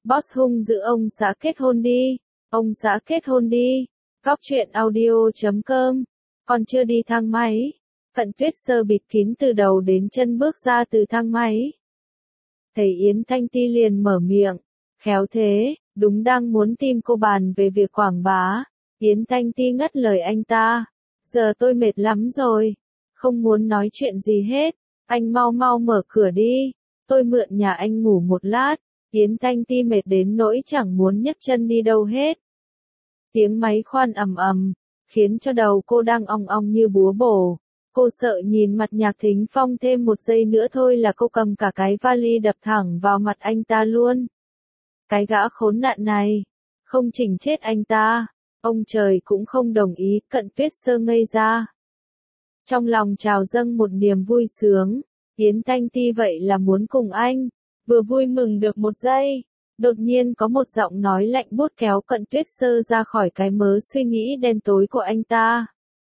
Boss hung dữ ông xã kết hôn đi. Ông xã kết hôn đi. Góc truyện audio.com. Còn chưa đi thang máy. Cận Tuyết Sơ bịt kín từ đầu đến chân bước ra từ thang máy. Thầy Yến Thanh Ti liền mở miệng. Khéo thế, đúng đang muốn tìm cô bàn về việc quảng bá. Yến Thanh Ti ngắt lời anh ta. Giờ tôi mệt lắm rồi. Không muốn nói chuyện gì hết. Anh mau mau mở cửa đi. Tôi mượn nhà anh ngủ một lát. Yến Thanh Ti mệt đến nỗi chẳng muốn nhấc chân đi đâu hết. Tiếng máy khoan ầm ầm, khiến cho đầu cô đang ong ong như búa bổ. Cô sợ nhìn mặt Nhạc Thính Phong thêm một giây nữa thôi là cô cầm cả cái vali đập thẳng vào mặt anh ta luôn. Cái gã khốn nạn này, không chỉnh chết anh ta, ông trời cũng không đồng ý. Cận Tuyết Sơ ngây ra. Trong lòng trào dâng một niềm vui sướng. Yến Thanh Ti vậy là muốn cùng anh. Vừa vui mừng được một giây, đột nhiên có một giọng nói lạnh buốt kéo Cận Tuyết Sơ ra khỏi cái mớ suy nghĩ đen tối của anh ta.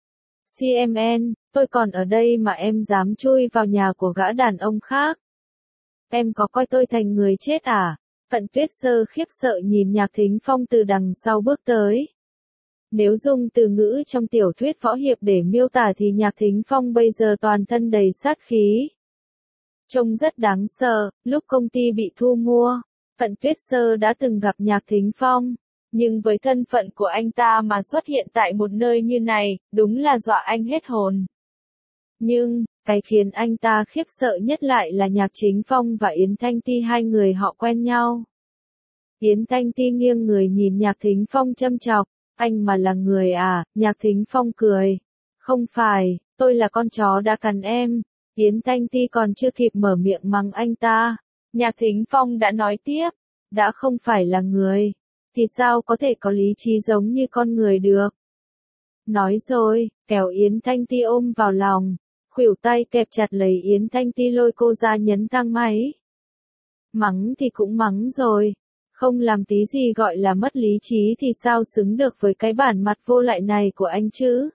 CMN, tôi còn ở đây mà em dám chui vào nhà của gã đàn ông khác. Em có coi tôi thành người chết à? Cận Tuyết Sơ khiếp sợ nhìn Nhạc Thính Phong từ đằng sau bước tới. Nếu dùng từ ngữ trong tiểu thuyết võ hiệp để miêu tả thì Nhạc Thính Phong bây giờ toàn thân đầy sát khí. Trông rất đáng sợ. Lúc công ty bị thu mua, Cận Tuyết Sơ đã từng gặp Nhạc Thính Phong, nhưng với thân phận của anh ta mà xuất hiện tại một nơi như này, đúng là dọa anh hết hồn. Nhưng, cái khiến anh ta khiếp sợ nhất lại là Nhạc Thính Phong và Yến Thanh Ti, hai người họ quen nhau. Yến Thanh Ti nghiêng người nhìn Nhạc Thính Phong châm chọc, anh mà là người à? Nhạc Thính Phong cười. Không phải, tôi là con chó đã cắn em. Yến Thanh Ti còn chưa kịp mở miệng mắng anh ta. Nhạc Thính Phong đã nói tiếp, đã không phải là người, thì sao có thể có lý trí giống như con người được. Nói rồi, kéo Yến Thanh Ti ôm vào lòng, khuỷu tay kẹp chặt lấy Yến Thanh Ti lôi cô ra nhấn thang máy. Mắng thì cũng mắng rồi, không làm tí gì gọi là mất lý trí thì sao xứng được với cái bản mặt vô lại này của anh chứ.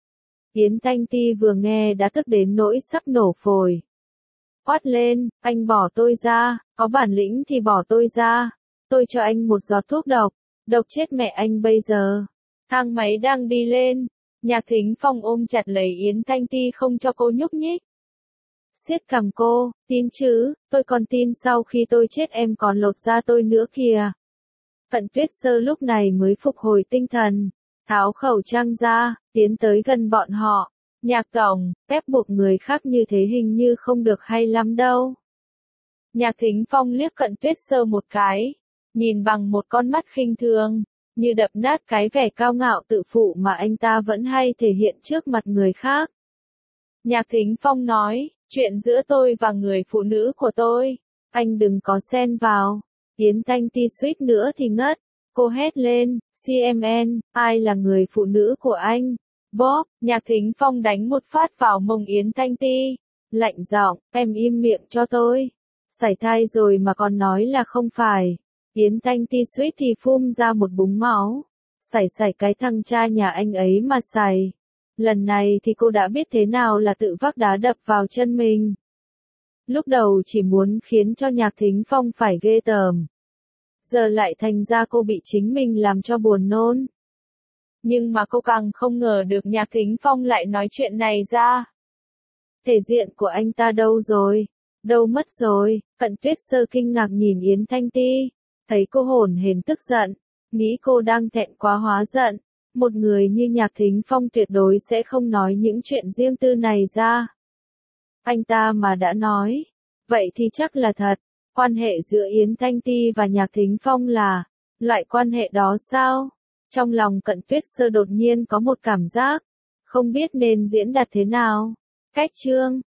Yến Thanh Ti vừa nghe đã tức đến nỗi sắp nổ phổi. Quát lên, anh bỏ tôi ra, có bản lĩnh thì bỏ tôi ra. Tôi cho anh một giọt thuốc độc, độc chết mẹ anh bây giờ. Thang máy đang đi lên, Nhạc Thính Phong ôm chặt lấy Yến Thanh Ti không cho cô nhúc nhích. Siết cằm cô, tin chứ, tôi còn tin sau khi tôi chết em còn lột da tôi nữa kìa. Cận Tuyết Sơ lúc này mới phục hồi tinh thần, tháo khẩu trang ra, tiến tới gần bọn họ. Nhạc tổng, ép buộc người khác như thế hình như không được hay lắm đâu. Nhạc Thính Phong liếc Cận Tuyết Sơ một cái, nhìn bằng một con mắt khinh thường, như đập nát cái vẻ cao ngạo tự phụ mà anh ta vẫn hay thể hiện trước mặt người khác. Nhạc Thính Phong nói, chuyện giữa tôi và người phụ nữ của tôi, anh đừng có xen vào. Yến Thanh Ti suýt nữa thì ngất, cô hét lên, CMN, ai là người phụ nữ của anh? Bob, Nhạc Thính Phong đánh một phát vào mông Yến Thanh Ti, lạnh giọng, em im miệng cho tôi. Sảy thai rồi mà còn nói là không phải. Yến Thanh Ti suýt thì phun ra một búng máu. Sảy cái thằng cha nhà anh ấy mà sảy. Lần này thì cô đã biết thế nào là tự vác đá đập vào chân mình. Lúc đầu chỉ muốn khiến cho Nhạc Thính Phong phải ghê tởm. Giờ lại thành ra cô bị chính mình làm cho buồn nôn. Nhưng mà cô càng không ngờ được Nhạc Thính Phong lại nói chuyện này ra. Thể diện của anh ta đâu rồi? Đâu mất rồi? Cận Tuyết Sơ kinh ngạc nhìn Yến Thanh Ti, thấy cô hổn hển tức giận, nghĩ cô đang thẹn quá hóa giận. Một người như Nhạc Thính Phong tuyệt đối sẽ không nói những chuyện riêng tư này ra. Anh ta mà đã nói, vậy thì chắc là thật. Quan hệ giữa Yến Thanh Ti và Nhạc Thính Phong là loại quan hệ đó sao? Trong lòng Cận Tuyết Sơ đột nhiên có một cảm giác, không biết nên diễn đạt thế nào. Cách chương